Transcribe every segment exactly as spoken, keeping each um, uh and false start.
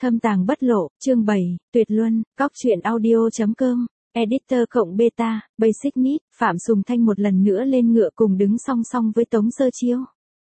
Thâm tàng bất lộ, chương bảy, tuyệt luân, cóc truyện audio.com, editor cộng beta, basic need, Phạm Sùng Thanh một lần nữa lên ngựa cùng đứng song song với Tống Sơ Chiêu.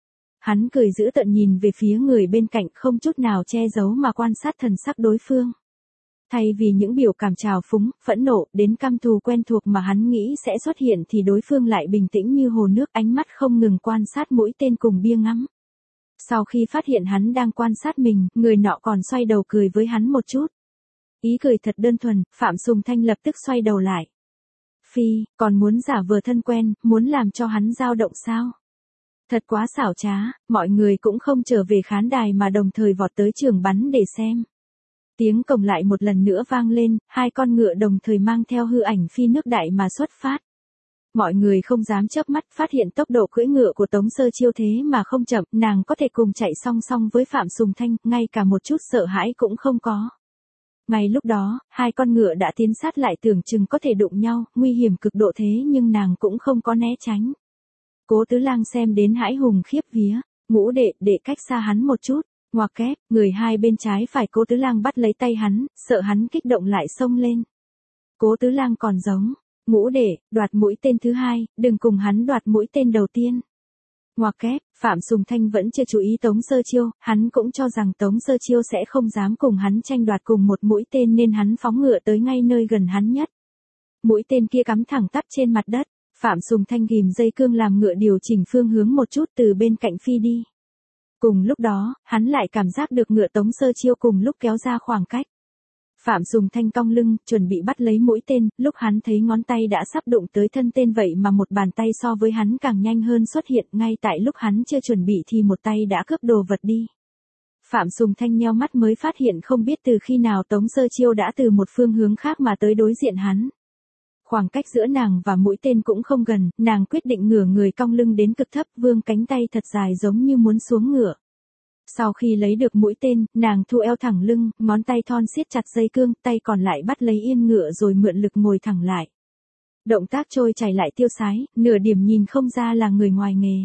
Hắn cười giễu tợn nhìn về phía người bên cạnh không chút nào che giấu mà quan sát thần sắc đối phương. Thay vì những biểu cảm trào phúng, phẫn nộ, đến căm thù quen thuộc mà hắn nghĩ sẽ xuất hiện thì đối phương lại bình tĩnh như hồ nước, ánh mắt không ngừng quan sát mũi tên cùng bia ngắm. Sau khi phát hiện hắn đang quan sát mình, người nọ còn xoay đầu cười với hắn một chút. Ý cười thật đơn thuần, Phạm Sùng Thanh lập tức xoay đầu lại. Phi, còn muốn giả vờ thân quen, muốn làm cho hắn dao động sao? Thật quá xảo trá, mọi người cũng không trở về khán đài mà đồng thời vọt tới trường bắn để xem. Tiếng cồng lại một lần nữa vang lên, hai con ngựa đồng thời mang theo hư ảnh phi nước đại mà xuất phát. Mọi người không dám chớp mắt, phát hiện tốc độ cưỡi ngựa của Tống Sơ Chiêu thế mà không chậm, nàng có thể cùng chạy song song với Phạm Sùng Thanh, ngay cả một chút sợ hãi cũng không có. Ngay lúc đó, hai con ngựa đã tiến sát lại tưởng chừng có thể đụng nhau, nguy hiểm cực độ thế nhưng nàng cũng không có né tránh. Cố Tứ Lang xem đến hãi hùng khiếp vía, Ngũ đệ, đệ cách xa hắn một chút, ngoặc kép, người hai bên trái phải Cố Tứ Lang bắt lấy tay hắn, sợ hắn kích động lại xông lên. Cố Tứ Lang còn giống, Ngũ đệ, đoạt mũi tên thứ hai, đừng cùng hắn đoạt mũi tên đầu tiên. Ngoặc kép, Phạm Sùng Thanh vẫn chưa chú ý Tống Sơ Chiêu, hắn cũng cho rằng Tống Sơ Chiêu sẽ không dám cùng hắn tranh đoạt cùng một mũi tên nên hắn phóng ngựa tới ngay nơi gần hắn nhất. Mũi tên kia cắm thẳng tắp trên mặt đất, Phạm Sùng Thanh ghìm dây cương làm ngựa điều chỉnh phương hướng một chút từ bên cạnh phi đi. Cùng lúc đó, hắn lại cảm giác được ngựa Tống Sơ Chiêu cùng lúc kéo ra khoảng cách. Phạm Sùng Thanh cong lưng, chuẩn bị bắt lấy mũi tên, lúc hắn thấy ngón tay đã sắp đụng tới thân tên vậy mà một bàn tay so với hắn càng nhanh hơn xuất hiện, ngay tại lúc hắn chưa chuẩn bị thì một tay đã cướp đồ vật đi. Phạm Sùng Thanh nheo mắt mới phát hiện không biết từ khi nào Tống Sơ Chiêu đã từ một phương hướng khác mà tới đối diện hắn. Khoảng cách giữa nàng và mũi tên cũng không gần, nàng quyết định ngửa người cong lưng đến cực thấp, vươn cánh tay thật dài giống như muốn xuống ngựa. Sau khi lấy được mũi tên, nàng thu eo thẳng lưng, ngón tay thon siết chặt dây cương, tay còn lại bắt lấy yên ngựa rồi mượn lực ngồi thẳng lại. Động tác trôi chảy lại tiêu sái, nửa điểm nhìn không ra là người ngoài nghề.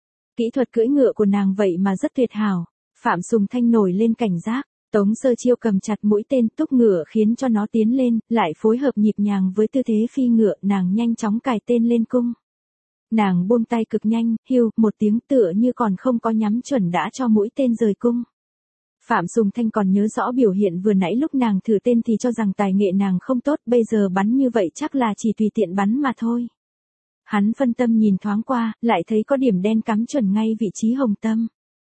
Kỹ thuật cưỡi ngựa của nàng vậy mà rất tuyệt hảo. Phạm Sùng Thanh nổi lên cảnh giác, Tống Sơ Chiêu cầm chặt mũi tên túc ngựa khiến cho nó tiến lên, lại phối hợp nhịp nhàng với tư thế phi ngựa, nàng nhanh chóng cài tên lên cung. Nàng buông tay cực nhanh, hiu, một tiếng tựa như còn không có nhắm chuẩn đã cho mũi tên rời cung. Phạm Sùng Thanh còn nhớ rõ biểu hiện vừa nãy lúc nàng thử tên thì cho rằng tài nghệ nàng không tốt, bây giờ bắn như vậy chắc là chỉ tùy tiện bắn mà thôi. Hắn phân tâm nhìn thoáng qua, lại thấy có điểm đen cắm chuẩn ngay vị trí hồng tâm.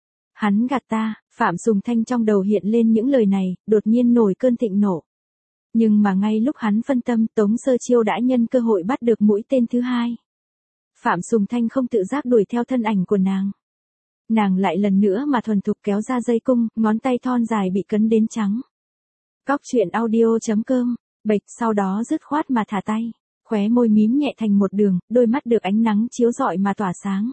Hắn gạt ta, Phạm Sùng Thanh trong đầu hiện lên những lời này, đột nhiên nổi cơn thịnh nộ. Nhưng mà ngay lúc hắn phân tâm, Tống Sơ Chiêu đã nhân cơ hội bắt được mũi tên thứ hai. Phạm Sùng Thanh không tự giác đuổi theo thân ảnh của nàng. Nàng lại lần nữa mà thuần thục kéo ra dây cung, ngón tay thon dài bị cấn đến trắng. Cóc truyện audio.com, bệch sau đó dứt khoát mà thả tay, khóe môi mím nhẹ thành một đường, đôi mắt được ánh nắng chiếu rọi mà tỏa sáng.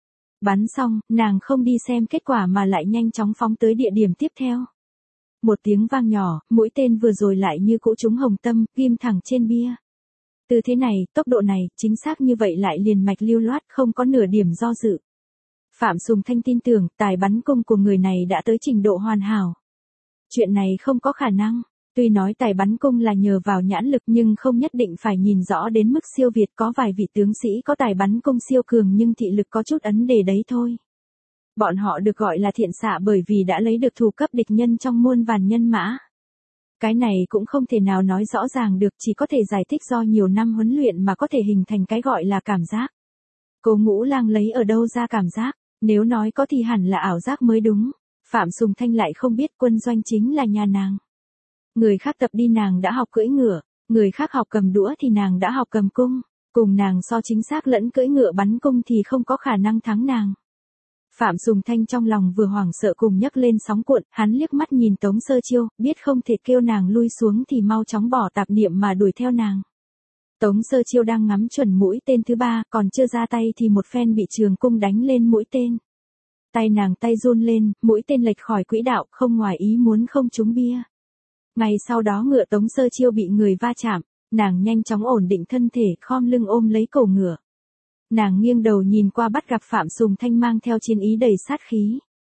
Bắn xong, nàng không đi xem kết quả mà lại nhanh chóng phóng tới địa điểm tiếp theo. Một tiếng vang nhỏ, mũi tên vừa rồi lại như cũ trúng hồng tâm, ghim thẳng trên bia. Từ thế này, tốc độ này, chính xác như vậy lại liền mạch lưu loát, không có nửa điểm do dự. Phạm Sùng Thanh tin tưởng, tài bắn cung của người này đã tới trình độ hoàn hảo. Chuyện này không có khả năng. Tuy nói tài bắn cung là nhờ vào nhãn lực nhưng không nhất định phải nhìn rõ đến mức siêu việt, có vài vị tướng sĩ có tài bắn cung siêu cường nhưng thị lực có chút ấn đề đấy thôi. Bọn họ được gọi là thiện xạ bởi vì đã lấy được thù cấp địch nhân trong muôn vàn nhân mã. Cái này cũng không thể nào nói rõ ràng được, chỉ có thể giải thích do nhiều năm huấn luyện mà có thể hình thành cái gọi là cảm giác. Cố Ngũ Lang lấy ở đâu ra cảm giác, nếu nói có thì hẳn là ảo giác mới đúng. Phạm Sùng Thanh lại không biết quân doanh chính là nhà nàng. Người khác tập đi nàng đã học cưỡi ngựa, người khác học cầm đũa thì nàng đã học cầm cung, cùng nàng so chính xác lẫn cưỡi ngựa bắn cung thì không có khả năng thắng nàng. Phạm Sùng Thanh trong lòng vừa hoảng sợ cùng nhấc lên sóng cuộn, hắn liếc mắt nhìn Tống Sơ Chiêu, biết không thể kêu nàng lui xuống thì mau chóng bỏ tạp niệm mà đuổi theo nàng. Tống Sơ Chiêu đang ngắm chuẩn mũi tên thứ ba, còn chưa ra tay thì một phen bị trường cung đánh lên mũi tên. Tay nàng tay run lên, mũi tên lệch khỏi quỹ đạo, không ngoài ý muốn không trúng bia. Ngay sau đó ngựa Tống Sơ Chiêu bị người va chạm, nàng nhanh chóng ổn định thân thể, khom lưng ôm lấy cổ ngựa. Nàng nghiêng đầu nhìn qua bắt gặp Phạm Sùng Thanh mang theo chiến ý đầy sát khí.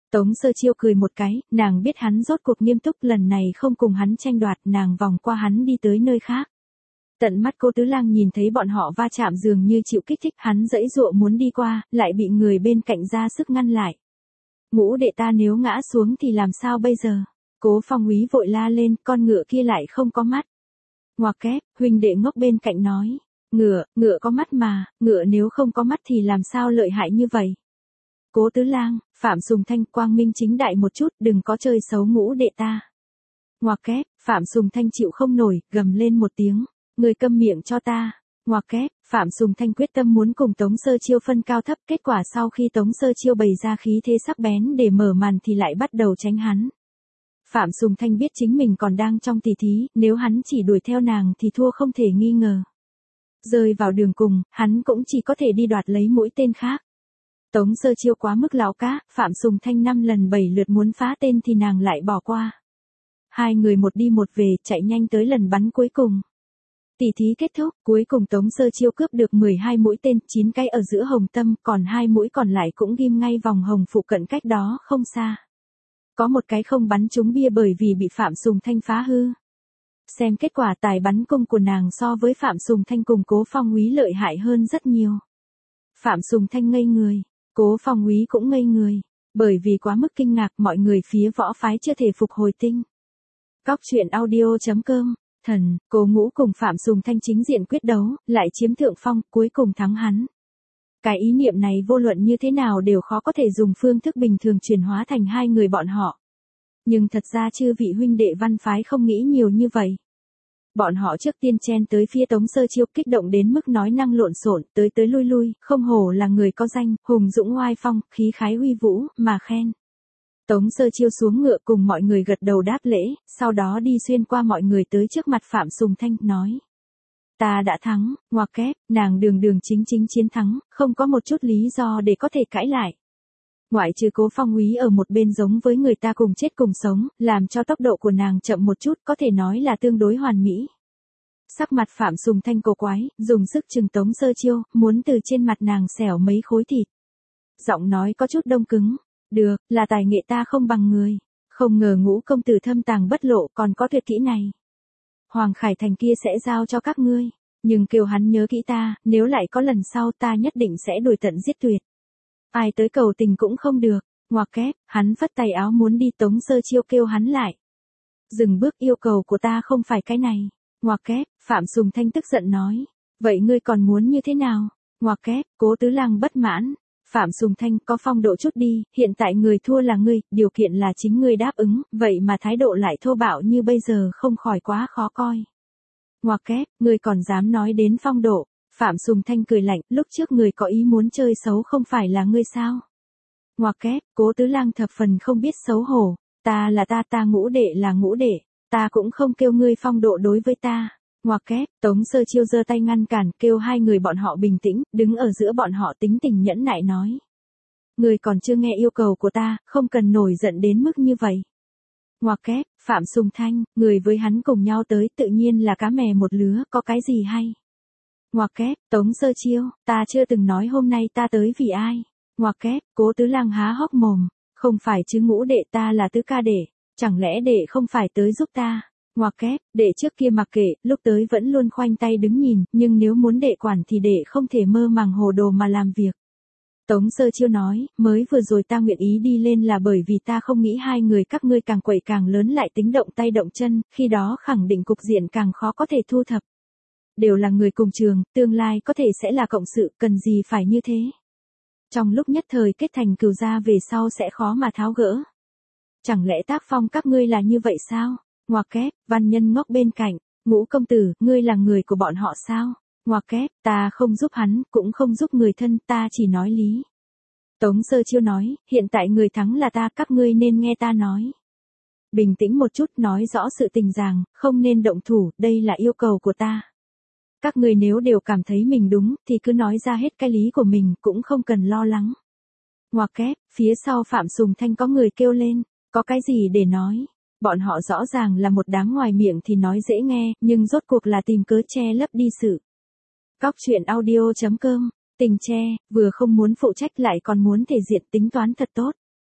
Tống Sơ Chiêu cười một cái, nàng biết hắn rốt cuộc nghiêm túc, lần này không cùng hắn tranh đoạt, nàng vòng qua hắn đi tới nơi khác. Tận mắt cô Tứ Lang nhìn thấy bọn họ va chạm dường như chịu kích thích, hắn giãy giụa muốn đi qua, lại bị người bên cạnh ra sức ngăn lại. Ngũ đệ ta nếu ngã xuống thì làm sao bây giờ? Cố Phong úy vội la lên, con ngựa kia lại không có mắt. Ngoặc kép, huynh đệ ngốc bên cạnh nói. Ngựa, ngựa có mắt mà, ngựa nếu không có mắt thì làm sao lợi hại như vậy? Cố Tứ Lang, Phạm Sùng Thanh, quang minh chính đại một chút, đừng có chơi xấu ngũ đệ ta. Ngoặc kép, Phạm Sùng Thanh chịu không nổi, gầm lên một tiếng. Người câm miệng cho ta. Ngoặc kép, Phạm Sùng Thanh quyết tâm muốn cùng Tống Sơ Chiêu phân cao thấp, kết quả sau khi Tống Sơ Chiêu bày ra khí thế sắc bén để mở màn thì lại bắt đầu tránh hắn. Phạm Sùng Thanh biết chính mình còn đang trong tỷ thí, nếu hắn chỉ đuổi theo nàng thì thua không thể nghi ngờ. Rơi vào đường cùng, hắn cũng chỉ có thể đi đoạt lấy mũi tên khác. Tống Sơ Chiêu quá mức lão cá, Phạm Sùng Thanh năm lần bảy lượt muốn phá tên thì nàng lại bỏ qua. Hai người một đi một về, chạy nhanh tới lần bắn cuối cùng. Tỷ thí kết thúc, cuối cùng Tống Sơ Chiêu cướp được mười hai mũi tên, chín cái ở giữa hồng tâm, còn hai mũi còn lại cũng ghim ngay vòng hồng phụ cận cách đó không xa. Có một cái không bắn trúng bia bởi vì bị Phạm Sùng Thanh phá hư. Xem kết quả tài bắn cung của nàng so với Phạm Sùng Thanh cùng Cố Phong úy lợi hại hơn rất nhiều. Phạm Sùng Thanh ngây người, Cố Phong úy cũng ngây người, bởi vì quá mức kinh ngạc mọi người phía võ phái chưa thể phục hồi tinh. Cóc truyện audio chấm com, thần, Cố Ngũ cùng Phạm Sùng Thanh chính diện quyết đấu, lại chiếm thượng phong, cuối cùng thắng hắn. Cái ý niệm này vô luận như thế nào đều khó có thể dùng phương thức bình thường chuyển hóa thành hai người bọn họ. Nhưng thật ra chư vị huynh đệ văn phái không nghĩ nhiều như vậy. Bọn họ trước tiên chen tới phía Tống Sơ Chiêu, kích động đến mức nói năng lộn xộn, tới tới lui lui, không hổ là người có danh, hùng dũng oai phong, khí khái uy vũ, mà khen. Tống Sơ Chiêu xuống ngựa cùng mọi người gật đầu đáp lễ, sau đó đi xuyên qua mọi người tới trước mặt Phạm Sùng Thanh, nói. Ta đã thắng, ngoặc kép, nàng đường đường chính chính chiến thắng, không có một chút lý do để có thể cãi lại. Ngoại trừ Cố Phong úy ở một bên giống với người ta cùng chết cùng sống, làm cho tốc độ của nàng chậm một chút, có thể nói là tương đối hoàn mỹ. Sắc mặt Phạm Sùng Thanh cổ quái, dùng sức chừng Tống Sơ Chiêu, muốn từ trên mặt nàng xẻo mấy khối thịt. Giọng nói có chút đông cứng. Được, là tài nghệ ta không bằng người. Không ngờ Ngũ công tử thâm tàng bất lộ còn có tuyệt kỹ này. Hoàng Khải Thành kia sẽ giao cho các ngươi. Nhưng kêu hắn nhớ kỹ ta, nếu lại có lần sau ta nhất định sẽ đuổi tận giết tuyệt. Ai tới cầu tình cũng không được. Ngoặc kép, hắn phất tay áo muốn đi, Tống Sơ Chiêu kêu hắn lại. Dừng bước, yêu cầu của ta không phải cái này. Ngoặc kép, Phạm Sùng Thanh tức giận nói. Vậy ngươi còn muốn như thế nào? Ngoặc kép, Cố Tứ Lang bất mãn. Phạm Sùng Thanh, có phong độ chút đi, hiện tại người thua là ngươi, điều kiện là chính ngươi đáp ứng, vậy mà thái độ lại thô bạo như bây giờ không khỏi quá khó coi. Ngoặc kép, ngươi còn dám nói đến phong độ. Phạm Sùng Thanh cười lạnh, lúc trước người có ý muốn chơi xấu không phải là ngươi sao? Ngoặc kép, Cố Tứ Lang thập phần không biết xấu hổ, ta là ta, ta Ngũ đệ là Ngũ đệ, ta cũng không kêu ngươi phong độ đối với ta. Ngoặc kép, Tống Sơ Chiêu giơ tay ngăn cản, kêu hai người bọn họ bình tĩnh, đứng ở giữa bọn họ tính tình nhẫn nại nói. Người còn chưa nghe yêu cầu của ta, không cần nổi giận đến mức như vậy. Ngoặc kép, Phạm Sùng Thanh, người với hắn cùng nhau tới tự nhiên là cá mè một lứa, có cái gì hay? Ngoặc kép, Tống Sơ Chiêu, ta chưa từng nói hôm nay ta tới vì ai. Ngoặc kép, Cố Tứ Lang há hốc mồm, không phải chứ Ngũ đệ, ta là tứ ca đệ, chẳng lẽ đệ không phải tới giúp ta. Ngoặc kép, đệ trước kia mặc kệ, lúc tới vẫn luôn khoanh tay đứng nhìn, nhưng nếu muốn đệ quản thì đệ không thể mơ màng hồ đồ mà làm việc. Tống Sơ Chiêu nói, mới vừa rồi ta nguyện ý đi lên là bởi vì ta không nghĩ hai người các ngươi càng quậy càng lớn lại tính động tay động chân, khi đó khẳng định cục diện càng khó có thể thu thập. Đều là người cùng trường, tương lai có thể sẽ là cộng sự, cần gì phải như thế. Trong lúc nhất thời kết thành cừu gia về sau sẽ khó mà tháo gỡ. Chẳng lẽ tác phong các ngươi là như vậy sao? Ngoặc kép, Văn Nhân ngốc bên cạnh, Ngũ công tử, ngươi là người của bọn họ sao? Ngoặc kép, ta không giúp hắn, cũng không giúp người thân, ta chỉ nói lý. Tống Sơ Chiêu nói, hiện tại người thắng là ta, các ngươi nên nghe ta nói. Bình tĩnh một chút, nói rõ sự tình rằng, không nên động thủ, đây là yêu cầu của ta. Các ngươi nếu đều cảm thấy mình đúng, thì cứ nói ra hết cái lý của mình, cũng không cần lo lắng. Ngoặc kép, phía sau Phạm Sùng Thanh có người kêu lên, có cái gì để nói? Bọn họ rõ ràng là một đám ngoài miệng thì nói dễ nghe, nhưng rốt cuộc là tìm cớ che lấp đi sự. Cóc truyện audio chấm com, tình che, vừa không muốn phụ trách lại còn muốn thể diện tính toán thật tốt.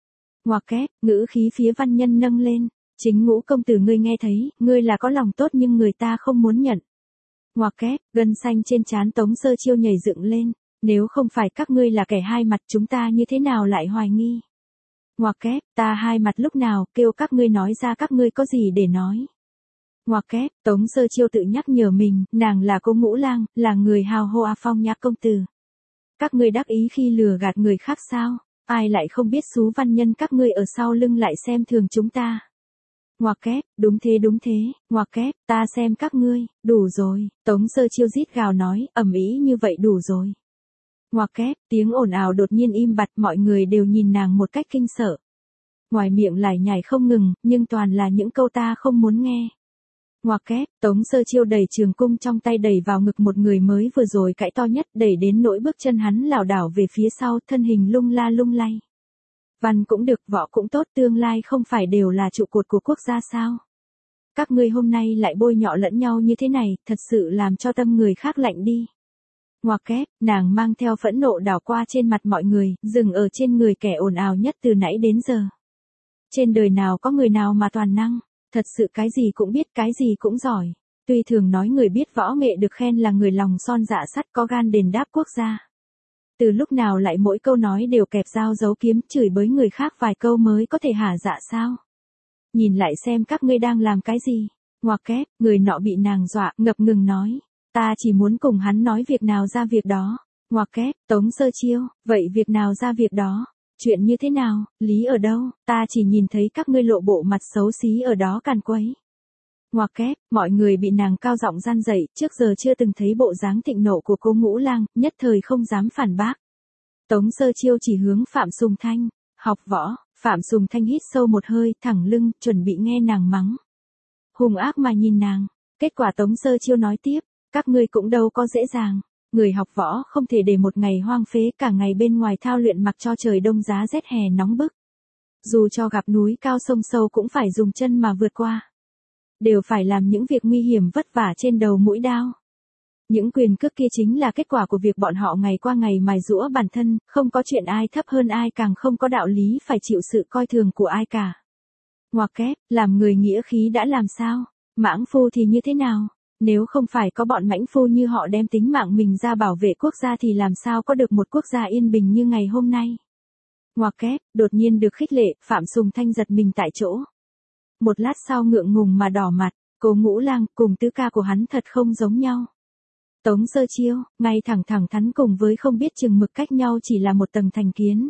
Ngoặc kép, ngữ khí phía văn nhân nâng lên. Chính Ngũ công tử ngươi nghe thấy, ngươi là có lòng tốt nhưng người ta không muốn nhận. Ngoặc kép, gân xanh trên trán Tống Sơ Chiêu nhảy dựng lên. Nếu không phải các ngươi là kẻ hai mặt chúng ta như thế nào lại hoài nghi. Ngoặc kép, ta hai mặt lúc nào, kêu các ngươi nói ra các ngươi có gì để nói. Ngoặc kép, Tống Sơ Chiêu tự nhắc nhở mình, nàng là cô Ngũ Lang, là người hào hoa phong nhã công tử. Các ngươi đắc ý khi lừa gạt người khác sao, ai lại không biết xú văn nhân các ngươi ở sau lưng lại xem thường chúng ta. Ngoặc kép, đúng thế đúng thế, ngoặc kép, ta xem các ngươi, đủ rồi, Tống Sơ Chiêu rít gào nói, ầm ĩ như vậy đủ rồi. Ngoặc kép, tiếng ồn ào đột nhiên im bặt, mọi người đều nhìn nàng một cách kinh sợ. Ngoài miệng lải nhải không ngừng, nhưng toàn là những câu ta không muốn nghe. Ngoặc kép, Tống Sơ Chiêu đẩy trường cung trong tay đẩy vào ngực một người mới vừa rồi cãi to nhất, đẩy đến nỗi bước chân hắn lảo đảo về phía sau, thân hình lung la lung lay. Văn cũng được, võ cũng tốt, tương lai không phải đều là trụ cột của quốc gia sao? Các ngươi hôm nay lại bôi nhọ lẫn nhau như thế này, thật sự làm cho tâm người khác lạnh đi. Ngoặc kép, nàng mang theo phẫn nộ đảo qua trên mặt mọi người, dừng ở trên người kẻ ồn ào nhất từ nãy đến giờ. Trên đời nào có người nào mà toàn năng, thật sự cái gì cũng biết, cái gì cũng giỏi. Tuy thường nói người biết võ nghệ được khen là người lòng son dạ sắt, có gan đền đáp quốc gia. Từ lúc nào lại mỗi câu nói đều kẹp dao giấu kiếm, chửi bới người khác vài câu mới có thể hả dạ sao? Nhìn lại xem các ngươi đang làm cái gì. Ngoặc kép, người nọ bị nàng dọa, ngập ngừng nói. Ta chỉ muốn cùng hắn nói việc nào ra việc đó. Ngoặc kép, Tống Sơ Chiêu, vậy việc nào ra việc đó? Chuyện như thế nào, lý ở đâu, ta chỉ nhìn thấy các ngươi lộ bộ mặt xấu xí ở đó càn quấy. Ngoặc kép, mọi người bị nàng cao giọng gian dậy, trước giờ chưa từng thấy bộ dáng thịnh nộ của cô Ngũ Lang, nhất thời không dám phản bác. Tống Sơ Chiêu chỉ hướng Phạm Sùng Thanh, học võ, Phạm Sùng Thanh hít sâu một hơi, thẳng lưng, chuẩn bị nghe nàng mắng. Hung ác mà nhìn nàng, kết quả Tống Sơ Chiêu nói tiếp, các ngươi cũng đâu có dễ dàng. Người học võ không thể để một ngày hoang phế, cả ngày bên ngoài thao luyện mặc cho trời đông giá rét hè nóng bức. Dù cho gặp núi cao sông sâu cũng phải dùng chân mà vượt qua. Đều phải làm những việc nguy hiểm vất vả trên đầu mũi đao. Những quyền cước kia chính là kết quả của việc bọn họ ngày qua ngày mài giũa bản thân, không có chuyện ai thấp hơn ai, càng không có đạo lý phải chịu sự coi thường của ai cả. Ngoặc kép, làm người nghĩa khí đã làm sao, mãng phu thì như thế nào? Nếu không phải có bọn mãnh phu như họ đem tính mạng mình ra bảo vệ quốc gia thì làm sao có được một quốc gia yên bình như ngày hôm nay. Ngoặc kép, đột nhiên được khích lệ, Phạm Sùng Thanh giật mình tại chỗ. Một lát sau ngượng ngùng mà đỏ mặt, cô Ngũ Lang cùng tứ ca của hắn thật không giống nhau. Tống Sơ Chiêu, ngay thẳng thẳng thắn cùng với không biết chừng mực cách nhau chỉ là một tầng thành kiến.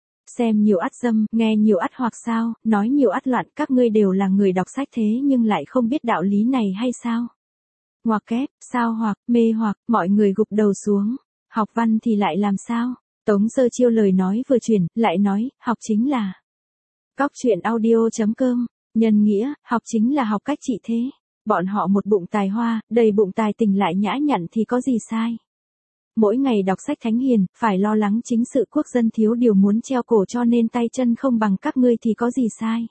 Xem nhiều ắt dâm, nghe nhiều ắt hoặc sao, nói nhiều ắt loạn, các ngươi đều là người đọc sách thế nhưng lại không biết đạo lý này hay sao? Ngoặc kép, sao hoặc, mê hoặc, mọi người gục đầu xuống. Học văn thì lại làm sao? Tống Sơ Chiêu lời nói vừa chuyển, lại nói, học chính là. Cóc truyện audio chấm com, nhân nghĩa, học chính là học cách trị thế. Bọn họ một bụng tài hoa, đầy bụng tài tình lại nhã nhặn thì có gì sai. Mỗi ngày đọc sách thánh hiền, phải lo lắng chính sự quốc dân thiếu điều muốn treo cổ cho nên tay chân không bằng các ngươi thì có gì sai.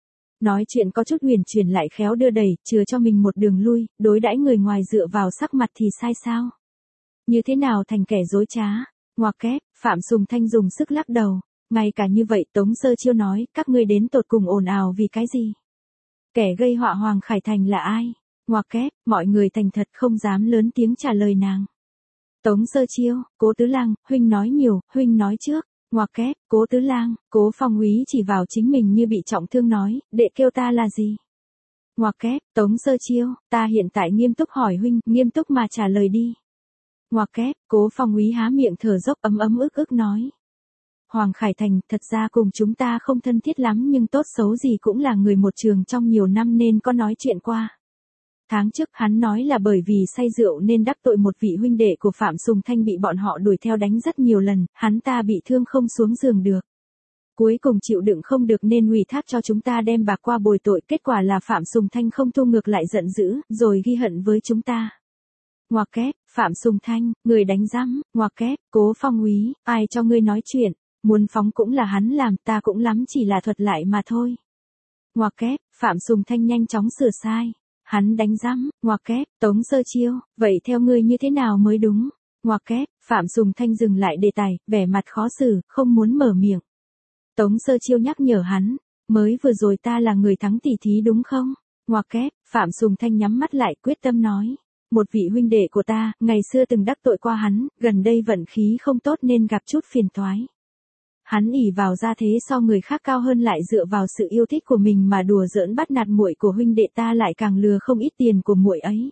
Nói chuyện có chút huyền chuyển lại khéo đưa đẩy, chừa cho mình một đường lui, đối đãi người ngoài dựa vào sắc mặt thì sai sao? Như thế nào thành kẻ dối trá? Ngoặc kép, Phạm Sùng Thanh dùng sức lắc đầu. Ngay cả như vậy Tống Sơ Chiêu nói, các ngươi đến tột cùng ồn ào vì cái gì? Kẻ gây họa Hoàng Khải Thành là ai? Ngoặc kép, mọi người thành thật không dám lớn tiếng trả lời nàng. Tống Sơ Chiêu, Cố Tứ Lang, huynh nói nhiều, huynh nói trước. Ngoặc kép, Cố Tứ Lang, Cố Phong úy chỉ vào chính mình như bị trọng thương nói, đệ kêu ta là gì? Ngoặc kép, Tống Sơ Chiêu, ta hiện tại nghiêm túc hỏi huynh, nghiêm túc mà trả lời đi. Ngoặc kép, Cố Phong úy há miệng thở dốc ấm ấm ức ức nói. Hoàng Khải Thành, thật ra cùng chúng ta không thân thiết lắm nhưng tốt xấu gì cũng là người một trường trong nhiều năm nên có nói chuyện qua. Tháng trước hắn nói là bởi vì say rượu nên đắc tội một vị huynh đệ của Phạm Sùng Thanh bị bọn họ đuổi theo đánh rất nhiều lần, hắn ta bị thương không xuống giường được. Cuối cùng chịu đựng không được nên ủy thác cho chúng ta đem bạc qua bồi tội, kết quả là Phạm Sùng Thanh không thu ngược lại giận dữ, rồi ghi hận với chúng ta. Ngoặc kép, Phạm Sùng Thanh, người đánh rắm, ngoặc kép, Cố Phong úy, ai cho ngươi nói chuyện, muốn phóng cũng là hắn làm, ta cũng lắm chỉ là thuật lại mà thôi. Ngoặc kép, Phạm Sùng Thanh nhanh chóng sửa sai. Hắn đánh rắm, ngoặc kép, Tống Sơ Chiêu, vậy theo ngươi như thế nào mới đúng? Ngoặc kép, Phạm Sùng Thanh dừng lại đề tài, vẻ mặt khó xử, không muốn mở miệng. Tống Sơ Chiêu nhắc nhở hắn, mới vừa rồi ta là người thắng tỉ thí đúng không? Ngoặc kép, Phạm Sùng Thanh nhắm mắt lại quyết tâm nói. Một vị huynh đệ của ta, ngày xưa từng đắc tội qua hắn, gần đây vận khí không tốt nên gặp chút phiền toái. Hắn ỷ vào gia thế so người khác cao hơn lại dựa vào sự yêu thích của mình mà đùa giỡn bắt nạt muội của huynh đệ ta lại càng lừa không ít tiền của muội ấy.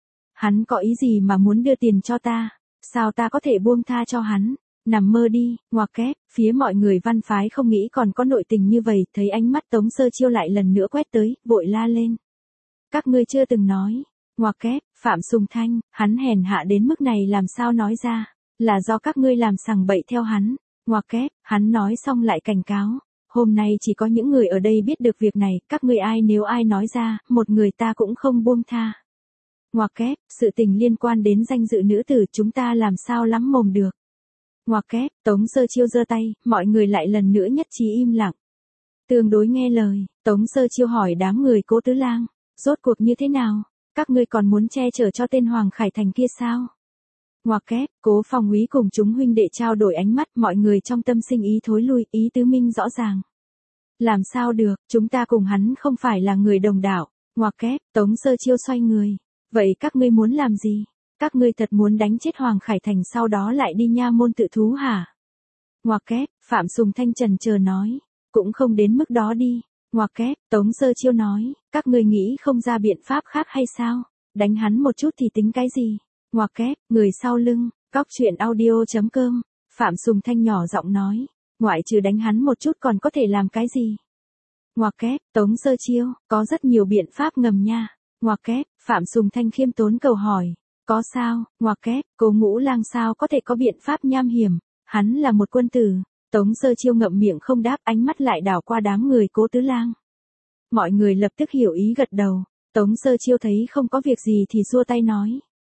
Hắn có ý gì mà muốn đưa tiền cho ta? Sao ta có thể buông tha cho hắn? Nằm mơ đi, ngoặc kép, phía mọi người văn phái không nghĩ còn có nội tình như vậy, thấy ánh mắt Tống Sơ Chiêu lại lần nữa quét tới, vội la lên. Các ngươi chưa từng nói, ngoặc kép, Phạm Sùng Thanh, hắn hèn hạ đến mức này làm sao nói ra, là do các ngươi làm sằng bậy theo hắn, ngoặc kép, hắn nói xong lại cảnh cáo, hôm nay chỉ có những người ở đây biết được việc này, các ngươi ai nếu ai nói ra, một người ta cũng không buông tha. Ngoặc kép, sự tình liên quan đến danh dự nữ tử chúng ta làm sao lắm mồm được. Ngoặc kép, Tống Sơ Chiêu giơ tay, mọi người lại lần nữa nhất trí im lặng. Tương đối nghe lời, Tống Sơ Chiêu hỏi đám người Cố Tứ Lang, rốt cuộc như thế nào, các ngươi còn muốn che chở cho tên Hoàng Khải Thành kia sao? Ngoặc kép, Cố Phong úy cùng chúng huynh đệ trao đổi ánh mắt, mọi người trong tâm sinh ý thối lui, ý tứ minh rõ ràng. Làm sao được, chúng ta cùng hắn không phải là người đồng đạo. Ngoặc kép, Tống Sơ Chiêu xoay người, vậy các ngươi muốn làm gì? Các ngươi thật muốn đánh chết Hoàng Khải Thành sau đó lại đi nha môn tự thú hả? Ngoặc kép, Phạm Sùng Thanh trần chờ nói, cũng không đến mức đó đi. Ngoặc kép, Tống Sơ Chiêu nói, các ngươi nghĩ không ra biện pháp khác hay sao? Đánh hắn một chút thì tính cái gì? Ngoặc kép, người sau lưng, cóc truyện audio chấm com, Phạm Sùng Thanh nhỏ giọng nói, ngoại trừ đánh hắn một chút còn có thể làm cái gì? Ngoặc kép, Tống Sơ Chiêu, có rất nhiều biện pháp ngầm nha. Ngoặc kép, Phạm Sùng Thanh khiêm tốn cầu hỏi, có sao? Ngoặc kép, Cố Ngũ Lang sao có thể có biện pháp nham hiểm, hắn là một quân tử. Tống Sơ Chiêu ngậm miệng không đáp, ánh mắt lại đảo qua đám người Cố Tứ Lang. Mọi người lập tức hiểu ý gật đầu, Tống Sơ Chiêu thấy không có việc gì thì xua tay nói.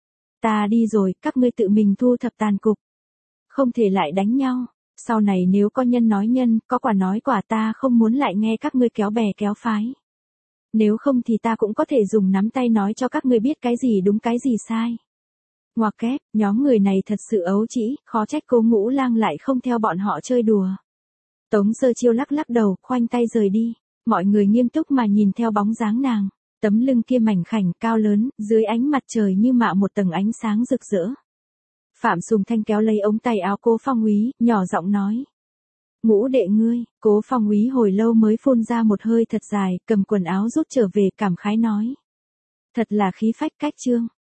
Ta đi rồi, các ngươi tự mình thu thập tàn cục. Không thể lại đánh nhau, sau này nếu có nhân nói nhân, có quả nói quả ta không muốn lại nghe các ngươi kéo bè kéo phái. Nếu không thì ta cũng có thể dùng nắm tay nói cho các ngươi biết cái gì đúng cái gì sai. Ngoặc kép, nhóm người này thật sự ấu trĩ, khó trách Cố Ngũ Lang lại không theo bọn họ chơi đùa. Tống Sơ Chiêu lắc lắc đầu, khoanh tay rời đi, mọi người nghiêm túc mà nhìn theo bóng dáng nàng, tấm lưng kia mảnh khảnh cao lớn, dưới ánh mặt trời như mạ một tầng ánh sáng rực rỡ. Phạm Sùng Thanh kéo lấy ống tay áo Cố Phong úy, nhỏ giọng nói. Ngũ đệ ngươi, Cố Phong úy hồi lâu mới phun ra một hơi thật dài, cầm quần áo rút trở về cảm khái nói. Thật là khí phách cách trương.